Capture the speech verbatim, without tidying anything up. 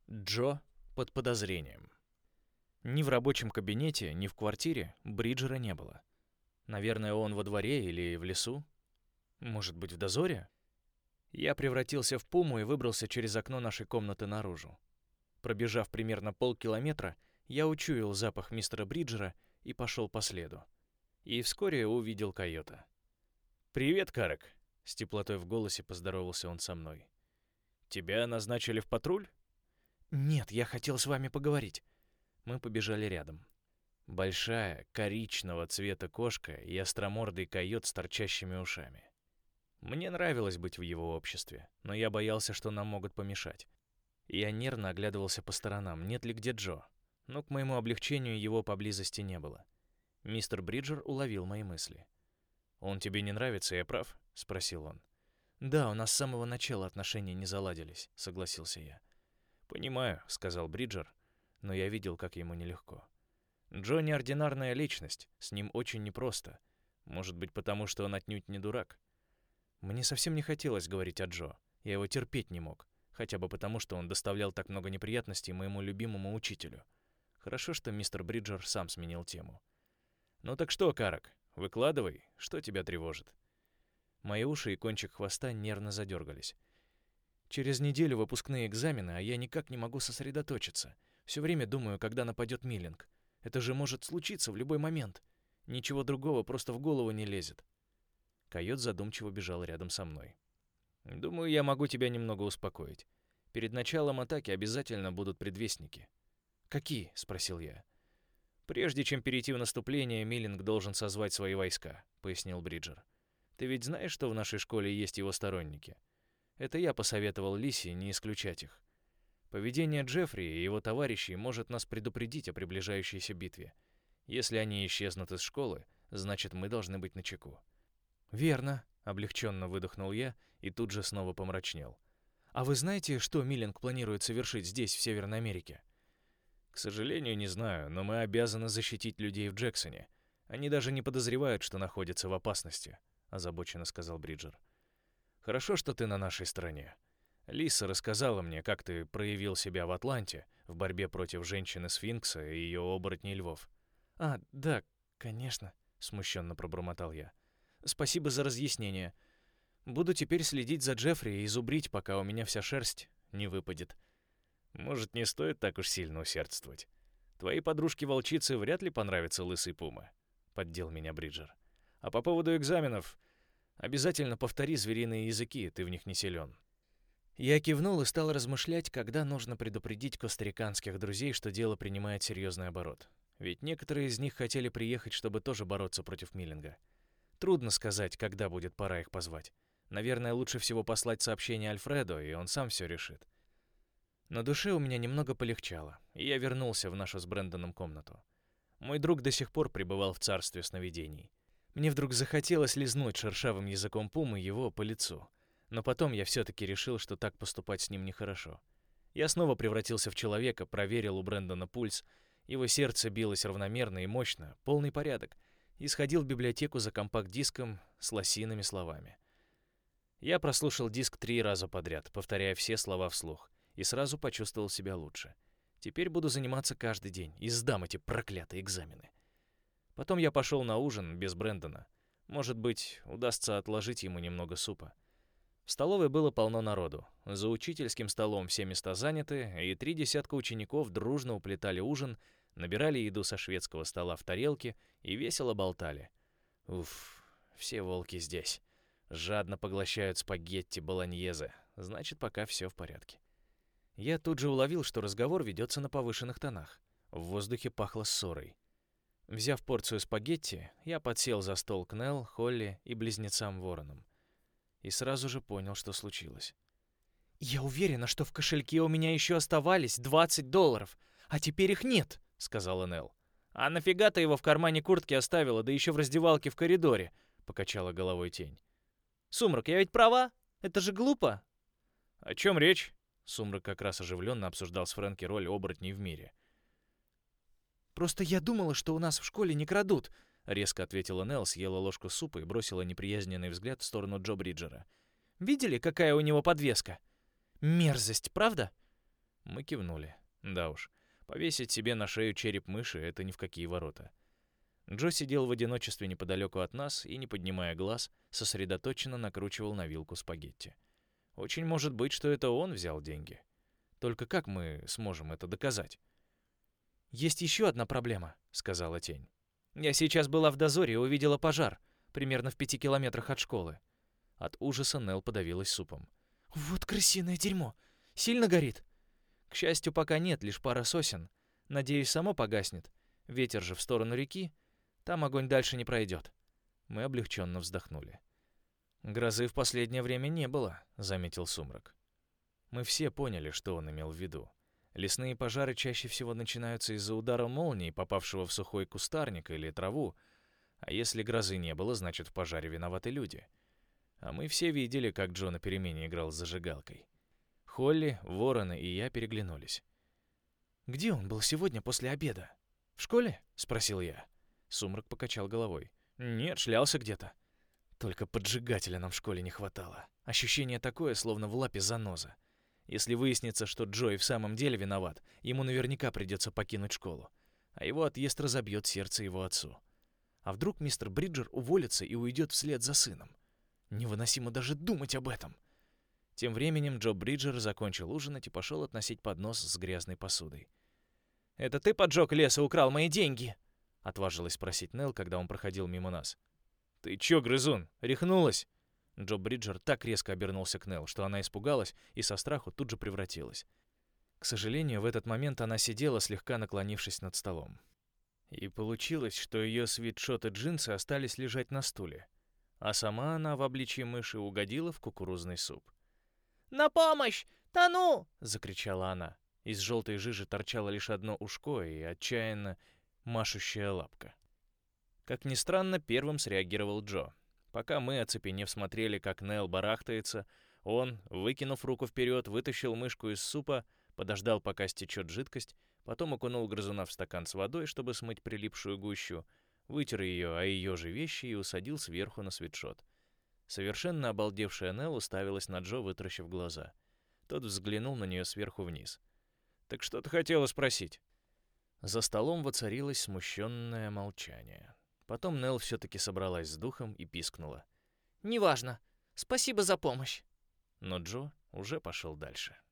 Джо под подозрением. Ни в рабочем кабинете, ни в квартире Бриджера не было. Наверное, он во дворе или в лесу. Может быть, в дозоре? Я превратился в пуму и выбрался через окно нашей комнаты наружу. Пробежав примерно полкилометра, я учуял запах мистера Бриджера и пошел по следу. И вскоре увидел койота. «Привет, Карек!» — с теплотой в голосе поздоровался он со мной. «Тебя назначили в патруль?» «Нет, я хотел с вами поговорить». Мы побежали рядом. Большая, коричневого цвета кошка и остромордый койот с торчащими ушами. Мне нравилось быть в его обществе, но я боялся, что нам могут помешать. Я нервно оглядывался по сторонам, нет ли где Джо, но к моему облегчению его поблизости не было. Мистер Бриджер уловил мои мысли. «Он тебе не нравится, я прав?» — спросил он. «Да, у нас с самого начала отношения не заладились», — согласился я. «Понимаю», — сказал Бриджер, но я видел, как ему нелегко. Джо неординарная личность, с ним очень непросто. Может быть, потому что он отнюдь не дурак. Мне совсем не хотелось говорить о Джо. Я его терпеть не мог, хотя бы потому, что он доставлял так много неприятностей моему любимому учителю. Хорошо, что мистер Бриджер сам сменил тему. «Ну так что, Карек, выкладывай, что тебя тревожит?» Мои уши и кончик хвоста нервно задергались. «Через неделю выпускные экзамены, а я никак не могу сосредоточиться. Все время думаю, когда нападет Миллинг. Это же может случиться в любой момент. Ничего другого просто в голову не лезет». Койот задумчиво бежал рядом со мной. «Думаю, я могу тебя немного успокоить. Перед началом атаки обязательно будут предвестники». «Какие?» — спросил я. «Прежде чем перейти в наступление, Миллинг должен созвать свои войска», — пояснил Бриджер. «Ты ведь знаешь, что в нашей школе есть его сторонники? Это я посоветовал Лисе не исключать их. Поведение Джеффри и его товарищей может нас предупредить о приближающейся битве. Если они исчезнут из школы, значит, мы должны быть начеку». «Верно», — облегченно выдохнул я и тут же снова помрачнел. «А вы знаете, что Миллинг планирует совершить здесь, в Северной Америке?» «К сожалению, не знаю, но мы обязаны защитить людей в Джексоне. Они даже не подозревают, что находятся в опасности», — озабоченно сказал Бриджер. «Хорошо, что ты на нашей стороне. Лиса рассказала мне, как ты проявил себя в Атланте в борьбе против женщины-сфинкса и ее оборотней львов». «А, да, конечно», — смущенно пробормотал я. «Спасибо за разъяснение. Буду теперь следить за Джеффри и зубрить, пока у меня вся шерсть не выпадет». «Может, не стоит так уж сильно усердствовать? Твоей подружке-волчице вряд ли понравится лысый пума», — поддел меня Бриджер. «А по поводу экзаменов, обязательно повтори звериные языки, ты в них не силен». Я кивнул и стал размышлять, когда нужно предупредить костариканских друзей, что дело принимает серьезный оборот. Ведь некоторые из них хотели приехать, чтобы тоже бороться против Миллинга. Трудно сказать, когда будет пора их позвать. Наверное, лучше всего послать сообщение Альфреду, и он сам все решит. На душе у меня немного полегчало, и я вернулся в нашу с Брэндоном комнату. Мой друг до сих пор пребывал в царстве сновидений. Мне вдруг захотелось лизнуть шершавым языком пумы его по лицу. Но потом я все-таки решил, что так поступать с ним нехорошо. Я снова превратился в человека, проверил у Брэндона пульс. Его сердце билось равномерно и мощно, полный порядок, и сходил в библиотеку за компакт-диском с лосиными словами. Я прослушал диск три раза подряд, повторяя все слова вслух, и сразу почувствовал себя лучше. Теперь буду заниматься каждый день и сдам эти проклятые экзамены. Потом я пошел на ужин без Брэндона. Может быть, удастся отложить ему немного супа. В столовой было полно народу. За учительским столом все места заняты, и три десятка учеников дружно уплетали ужин, набирали еду со шведского стола в тарелки и весело болтали. Уф, все волки здесь. Жадно поглощают спагетти болоньезе. Значит, пока все в порядке. Я тут же уловил, что разговор ведется на повышенных тонах. В воздухе пахло ссорой. Взяв порцию спагетти, я подсел за стол к Нелл, Холли и близнецам Воронам. И сразу же понял, что случилось. «Я уверена, что в кошельке у меня еще оставались двадцать долларов, а теперь их нет», — сказала Нелл. «А нафига ты его в кармане куртки оставила, да еще в раздевалке в коридоре?» — покачала головой тень. «Сумрак, я ведь права? Это же глупо!» «О чем речь?» Сумрак как раз оживленно обсуждал с Фрэнки роль оборотней в мире. «Просто я думала, что у нас в школе не крадут», — резко ответила Нелл, съела ложку супа и бросила неприязненный взгляд в сторону Джо Бриджера. «Видели, какая у него подвеска? Мерзость, правда?» Мы кивнули. Да уж, повесить себе на шею череп мыши — это ни в какие ворота. Джо сидел в одиночестве неподалеку от нас и, не поднимая глаз, сосредоточенно накручивал на вилку спагетти. Очень может быть, что это он взял деньги. Только как мы сможем это доказать? «Есть еще одна проблема», — сказала тень. «Я сейчас была в дозоре и увидела пожар, примерно в пяти километрах от школы». От ужаса Нелл подавилась супом. «Вот крысиное дерьмо! Сильно горит?» «К счастью, пока нет, лишь пара сосен. Надеюсь, само погаснет. Ветер же в сторону реки. Там огонь дальше не пройдет». Мы облегченно вздохнули. «Грозы в последнее время не было», — заметил Сумрак. Мы все поняли, что он имел в виду. Лесные пожары чаще всего начинаются из-за удара молнии, попавшего в сухой кустарник или траву. А если грозы не было, значит, в пожаре виноваты люди. А мы все видели, как Джо на перемене играл с зажигалкой. Холли, Ворона и я переглянулись. «Где он был сегодня после обеда? В школе?» — спросил я. Сумрак покачал головой. «Нет, шлялся где-то. Только поджигателя нам в школе не хватало. Ощущение такое, словно в лапе заноза. Если выяснится, что Джо и в самом деле виноват, ему наверняка придется покинуть школу. А его отъезд разобьет сердце его отцу. А вдруг мистер Бриджер уволится и уйдет вслед за сыном? Невыносимо даже думать об этом». Тем временем Джо Бриджер закончил ужинать и пошел относить поднос с грязной посудой. «Это ты поджег лес и украл мои деньги?» — отважилась спросить Нелл, когда он проходил мимо нас. «Ты чё, грызун, рехнулась?» Джо Бриджер так резко обернулся к Нелл, что она испугалась и со страху тут же превратилась. К сожалению, в этот момент она сидела, слегка наклонившись над столом. И получилось, что ее свитшот и джинсы остались лежать на стуле, а сама она в обличье мыши угодила в кукурузный суп. «На помощь! Тону!» — закричала она. Из желтой жижи торчало лишь одно ушко и отчаянно машущая лапка. Как ни странно, первым среагировал Джо. Пока мы, оцепенев, смотрели, как Нелл барахтается, он, выкинув руку вперед, вытащил мышку из супа, подождал, пока стечет жидкость, потом окунул грызуна в стакан с водой, чтобы смыть прилипшую гущу, вытер ее о ее же вещи и усадил сверху на свитшот. Совершенно обалдевшая Нелл уставилась на Джо, вытаращив глаза. Тот взглянул на нее сверху вниз. «Так что ты хотела спросить?» За столом воцарилось смущенное молчание. Потом Нелл все-таки собралась с духом и пискнула. «Неважно. Спасибо за помощь». Но Джо уже пошел дальше.